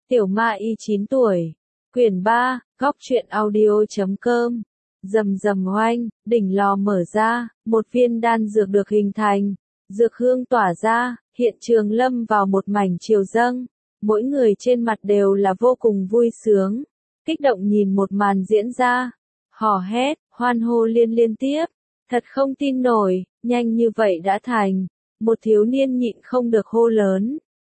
Tiểu Ma Y 9 tuổi. Quyển 3, góc truyện audio.com. Rầm rầm oanh, đỉnh lò mở ra, một viên đan dược được hình thành, dược hương tỏa ra, hiện trường lâm vào một mảnh triều dâng. Mỗi người trên mặt đều là vô cùng vui sướng, kích động nhìn một màn diễn ra, hò hét, hoan hô liên tiếp, thật không tin nổi, nhanh như vậy đã thành. Một thiếu niên nhịn không được hô lớn,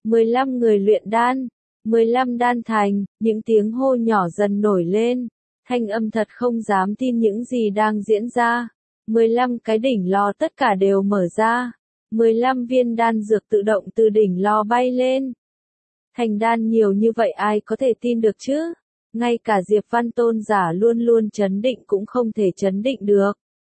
15 người luyện đan, 15 đan thành, những tiếng hô nhỏ dần nổi lên, thanh âm thật không dám tin những gì đang diễn ra. 15 cái đỉnh lò tất cả đều mở ra, 15 viên đan dược tự động từ đỉnh lò bay lên. Thành đan nhiều như vậy ai có thể tin được chứ? Ngay cả Diệp Văn Tôn giả luôn luôn trấn định cũng không thể trấn định được.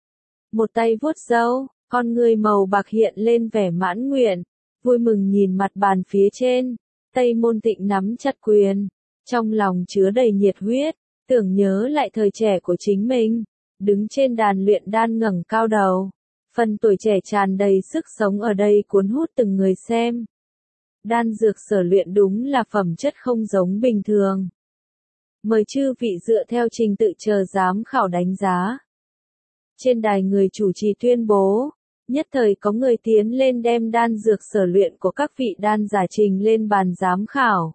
Một tay vuốt râu, con người màu bạc hiện lên vẻ mãn nguyện, vui mừng nhìn mặt bàn phía trên. Tây Môn Tịnh nắm chặt quyền, trong lòng chứa đầy nhiệt huyết, tưởng nhớ lại thời trẻ của chính mình, đứng trên đàn luyện đan ngẩng cao đầu. Phần tuổi trẻ tràn đầy sức sống ở đây cuốn hút từng người xem. Đan dược sở luyện đúng là phẩm chất không giống bình thường. Mời chư vị dựa theo trình tự chờ giám khảo đánh giá. Trên đài người chủ trì tuyên bố, nhất thời có người tiến lên đem đan dược sở luyện của các vị đan giả trình lên bàn giám khảo.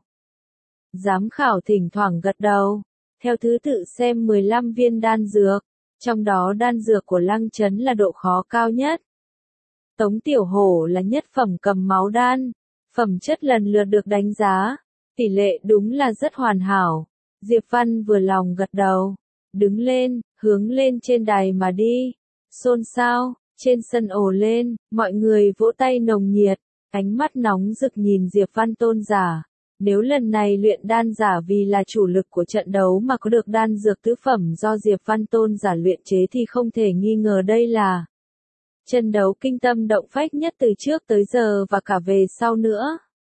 Giám khảo thỉnh thoảng gật đầu, theo thứ tự xem 15 viên đan dược, trong đó đan dược của Lăng Chấn là độ khó cao nhất. Tống Tiểu Hổ là nhất phẩm cầm máu đan, phẩm chất lần lượt được đánh giá, tỷ lệ đúng là rất hoàn hảo. Diệp Văn vừa lòng gật đầu, đứng lên, hướng lên trên đài mà đi. Xôn xao, trên sân ồ lên, mọi người vỗ tay nồng nhiệt, ánh mắt nóng rực nhìn Diệp Văn Tôn giả. Nếu lần này luyện đan giả vì là chủ lực của trận đấu mà có được đan dược tứ phẩm do Diệp Văn Tôn giả luyện chế thì không thể nghi ngờ đây là trận đấu kinh tâm động phách nhất từ trước tới giờ và cả về sau nữa.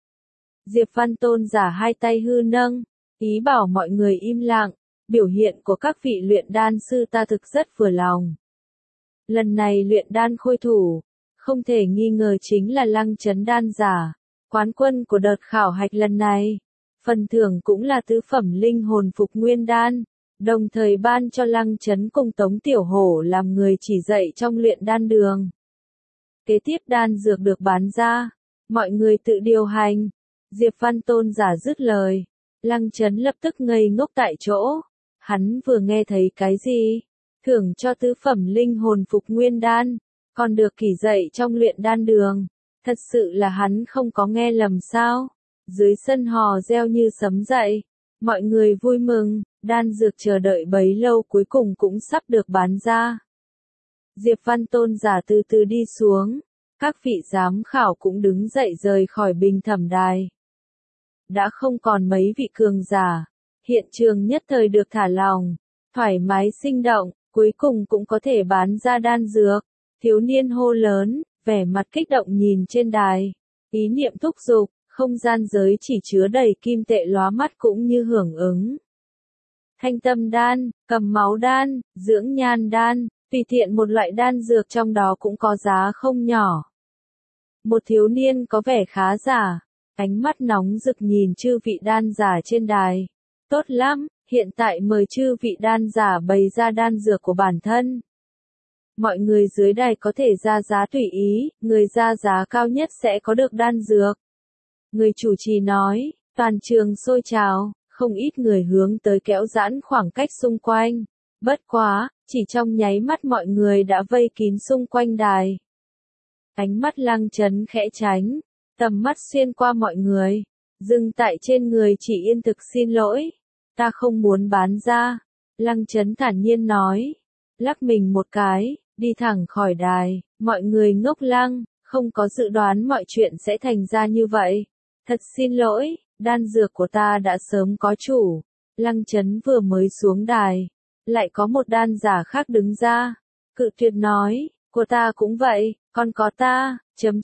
Diệp Văn Tôn giả hai tay hư nâng, ý bảo mọi người im lặng, biểu hiện của các vị luyện đan sư ta thực rất vừa lòng. Lần này luyện đan khôi thủ, không thể nghi ngờ chính là Lăng Chấn đan giả, quán quân của đợt khảo hạch lần này. Phần thưởng cũng là tứ phẩm linh hồn phục nguyên đan, đồng thời ban cho Lăng Chấn cùng Tống Tiểu Hổ làm người chỉ dạy trong luyện đan đường. Kế tiếp đan dược được bán ra, mọi người tự điều hành. Diệp Văn Tôn giả dứt lời, Lăng Chấn lập tức ngây ngốc tại chỗ. Hắn vừa nghe thấy cái gì? Thưởng cho tứ phẩm linh hồn phục nguyên đan, còn được chỉ dạy trong luyện đan đường. Thật sự là hắn không có nghe lầm sao? Dưới sân hò reo như sấm dậy, mọi người vui mừng, đan dược chờ đợi bấy lâu cuối cùng cũng sắp được bán ra. Diệp Văn Tôn giả từ từ đi xuống, các vị giám khảo cũng đứng dậy rời khỏi bình thẩm đài. Đã không còn mấy vị cường giả, hiện trường nhất thời được thả lỏng, thoải mái sinh động, cuối cùng cũng có thể bán ra đan dược. Thiếu niên hô lớn, vẻ mặt kích động nhìn trên đài, ý niệm thúc giục, không gian giới chỉ chứa đầy kim tệ lóa mắt cũng như hưởng ứng. Thanh tâm đan, cầm máu đan, dưỡng nhan đan, tùy tiện một loại đan dược trong đó cũng có giá không nhỏ. Một thiếu niên có vẻ khá giả, ánh mắt nóng rực nhìn chư vị đan giả trên đài. Tốt lắm, hiện tại mời chư vị đan giả bày ra đan dược của bản thân. Mọi người dưới đài có thể ra giá tùy ý, người ra giá cao nhất sẽ có được đan dược. Người chủ trì nói, toàn trường sôi trào, không ít người hướng tới kéo giãn khoảng cách xung quanh. Bất quá, chỉ trong nháy mắt mọi người đã vây kín xung quanh đài. Ánh mắt Lăng Chấn khẽ tránh, tầm mắt xuyên qua mọi người, dừng tại trên người chỉ yên thực xin lỗi. Ta không muốn bán ra. Lăng Chấn thản nhiên nói, lắc mình một cái, đi thẳng khỏi đài. Mọi người ngốc lăng, không có dự đoán mọi chuyện sẽ thành ra như vậy. Thật xin lỗi, đan dược của ta đã sớm có chủ. Lăng Chấn vừa mới xuống đài, lại có một đan giả khác đứng ra, cự tuyệt nói, của ta cũng vậy, còn có ta,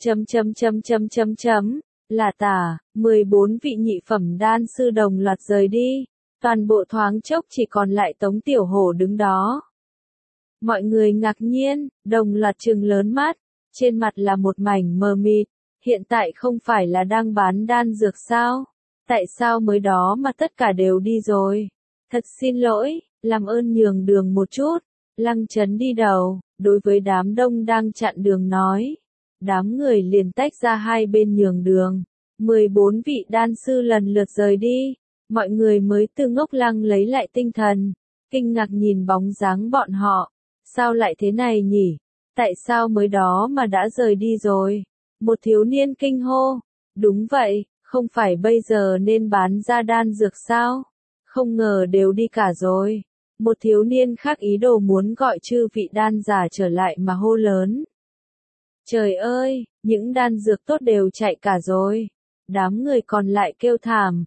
là tả. 14 vị nhị phẩm đan sư đồng loạt rời đi, toàn bộ thoáng chốc chỉ còn lại Tống Tiểu Hổ đứng đó. Mọi người ngạc nhiên, đồng loạt trừng lớn mắt, trên mặt là một mảnh mờ mịt, hiện tại không phải là đang bán đan dược sao? Tại sao mới đó mà tất cả đều đi rồi? Thật xin lỗi, làm ơn nhường đường một chút. Lăng Chấn đi đầu, đối với đám đông đang chặn đường nói. Đám người liền tách ra hai bên nhường đường. 14 vị đan sư lần lượt rời đi. Mọi người mới từ ngốc lăng lấy lại tinh thần. Kinh ngạc nhìn bóng dáng bọn họ. Sao lại thế này nhỉ? Tại sao mới đó mà đã rời đi rồi? Một thiếu niên kinh hô. Đúng vậy, không phải bây giờ nên bán ra đan dược sao? Không ngờ đều đi cả rồi. Một thiếu niên khác ý đồ muốn gọi chư vị đan giả trở lại mà hô lớn. Trời ơi, những đan dược tốt đều chạy cả rồi. Đám người còn lại kêu thảm.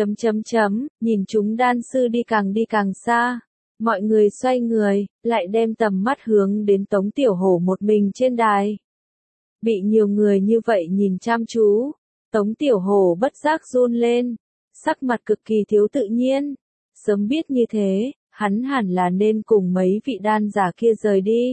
Nhìn chúng đan sư đi càng xa. Mọi người xoay người, lại đem tầm mắt hướng đến Tống Tiểu Hổ một mình trên đài. Bị nhiều người như vậy nhìn chăm chú, Tống Tiểu Hổ bất giác run lên, sắc mặt cực kỳ thiếu tự nhiên. Sớm biết như thế, hắn hẳn là nên cùng mấy vị đan giả kia rời đi.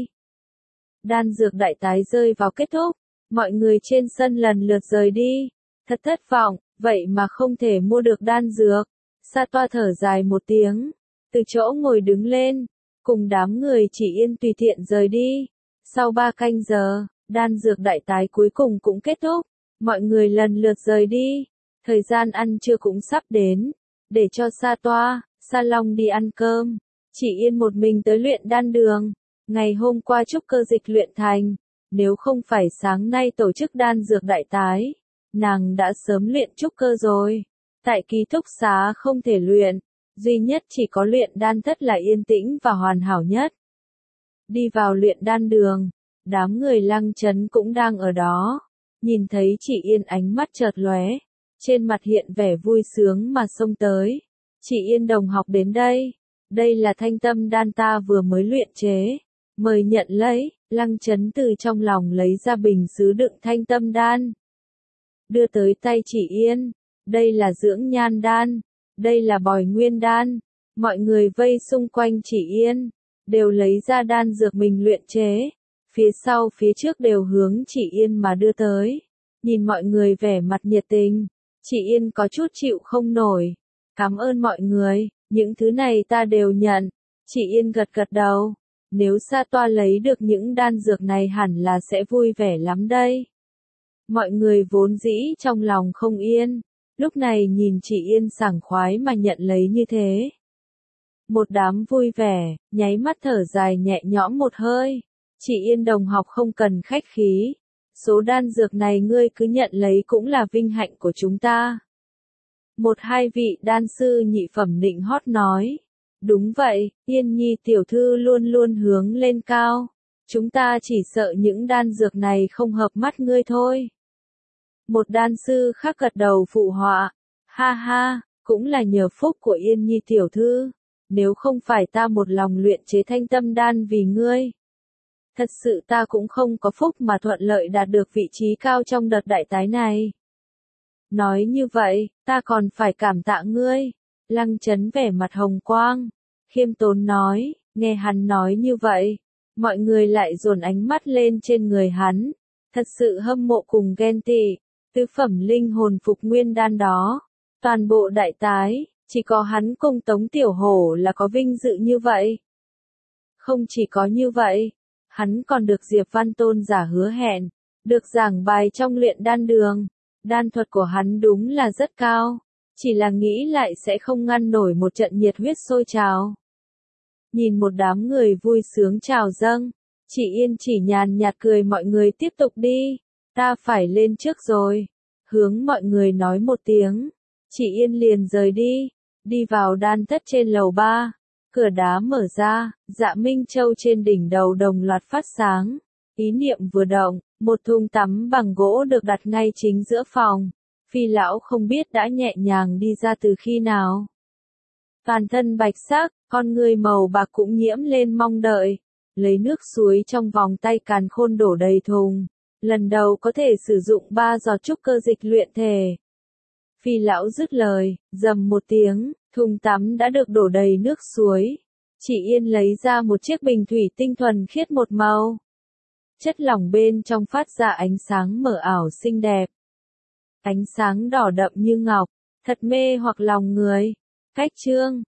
Đan dược đại tái rơi vào kết thúc, mọi người trên sân lần lượt rời đi. Thật thất vọng, vậy mà không thể mua được đan dược. Sa Toa thở dài một tiếng, từ chỗ ngồi đứng lên, cùng đám người Chỉ Yên tùy tiện rời đi. Sau 3 canh giờ, đan dược đại tái cuối cùng cũng kết thúc, mọi người lần lượt rời đi. Thời gian ăn trưa cũng sắp đến, để cho Sa Toa, Sa Long đi ăn cơm. Chỉ Yên một mình tới luyện đan đường. Ngày hôm qua trúc cơ dịch luyện thành, nếu không phải sáng nay tổ chức đan dược đại tái, nàng đã sớm luyện trúc cơ rồi. Tại ký túc xá không thể luyện, duy nhất chỉ có luyện đan thất là yên tĩnh và hoàn hảo nhất. Đi vào luyện đan đường, đám người Lăng Chấn cũng đang ở đó. Nhìn thấy Chỉ Yên ánh mắt chợt lóe, trên mặt hiện vẻ vui sướng mà xông tới. Chỉ Yên đồng học đến đây. Đây là thanh tâm đan ta vừa mới luyện chế. Mời nhận lấy. Lăng Chấn từ trong lòng lấy ra bình sứ đựng thanh tâm đan. Đưa tới tay Chỉ Yên. Đây là dưỡng nhan đan. Đây là bòi nguyên đan. Mọi người vây xung quanh Chỉ Yên, đều lấy ra đan dược mình luyện chế. Phía sau phía trước đều hướng Chỉ Yên mà đưa tới. Nhìn mọi người vẻ mặt nhiệt tình, Chỉ Yên có chút chịu không nổi. Cảm ơn mọi người, những thứ này ta đều nhận. Chỉ Yên gật gật đầu. Nếu Sa Toa lấy được những đan dược này hẳn là sẽ vui vẻ lắm đây. Mọi người vốn dĩ trong lòng không yên, lúc này nhìn Chỉ Yên sảng khoái mà nhận lấy như thế. Một đám vui vẻ, nháy mắt thở dài nhẹ nhõm một hơi. Chỉ Yên đồng học không cần khách khí. Số đan dược này ngươi cứ nhận lấy cũng là vinh hạnh của chúng ta. Một hai vị đan sư nhị phẩm nịnh hót nói. Đúng vậy, Yên Nhi tiểu thư luôn luôn hướng lên cao. Chúng ta chỉ sợ những đan dược này không hợp mắt ngươi thôi. Một đan sư khác gật đầu phụ họa. Ha ha, cũng là nhờ phúc của Yên Nhi tiểu thư. Nếu không phải ta một lòng luyện chế thanh tâm đan vì ngươi, thật sự ta cũng không có phúc mà thuận lợi đạt được vị trí cao trong đợt đại tái này. Nói như vậy, ta còn phải cảm tạ ngươi. Lăng Chấn vẻ mặt hồng quang, khiêm tốn nói. Nghe hắn nói như vậy, mọi người lại dồn ánh mắt lên trên người hắn. Thật sự hâm mộ cùng ghen tị. Tứ phẩm linh hồn phục nguyên đan đó, toàn bộ đại tái, chỉ có hắn cùng Tống Tiểu Hổ là có vinh dự như vậy. Không chỉ có như vậy, hắn còn được Diệp Văn Tôn giả hứa hẹn, được giảng bài trong luyện đan đường. Đan thuật của hắn đúng là rất cao, chỉ là nghĩ lại sẽ không ngăn nổi một trận nhiệt huyết sôi trào. Nhìn một đám người vui sướng trào dâng, Chỉ Yên chỉ nhàn nhạt cười mọi người tiếp tục đi, ta phải lên trước rồi. Hướng mọi người nói một tiếng, Chỉ Yên liền rời đi, đi vào đan thất trên lầu 3. Cửa đá mở ra, Dạ Minh Châu trên đỉnh đầu đồng loạt phát sáng. Ý niệm vừa động, một thùng tắm bằng gỗ được đặt ngay chính giữa phòng. Phi lão không biết đã nhẹ nhàng đi ra từ khi nào. Toàn thân bạch sắc, con người màu bạc cũng nhiễm lên mong đợi. Lấy nước suối trong vòng tay càn khôn đổ đầy thùng. Lần đầu có thể sử dụng 3 giọt trúc cơ dịch luyện thể. Phi lão dứt lời, rầm một tiếng, thùng tắm đã được đổ đầy nước suối. Chỉ Yên lấy ra một chiếc bình thủy tinh thuần khiết một màu. Chất lỏng bên trong phát ra ánh sáng mờ ảo xinh đẹp. Ánh sáng đỏ đậm như ngọc, thật mê hoặc lòng người. Cách chương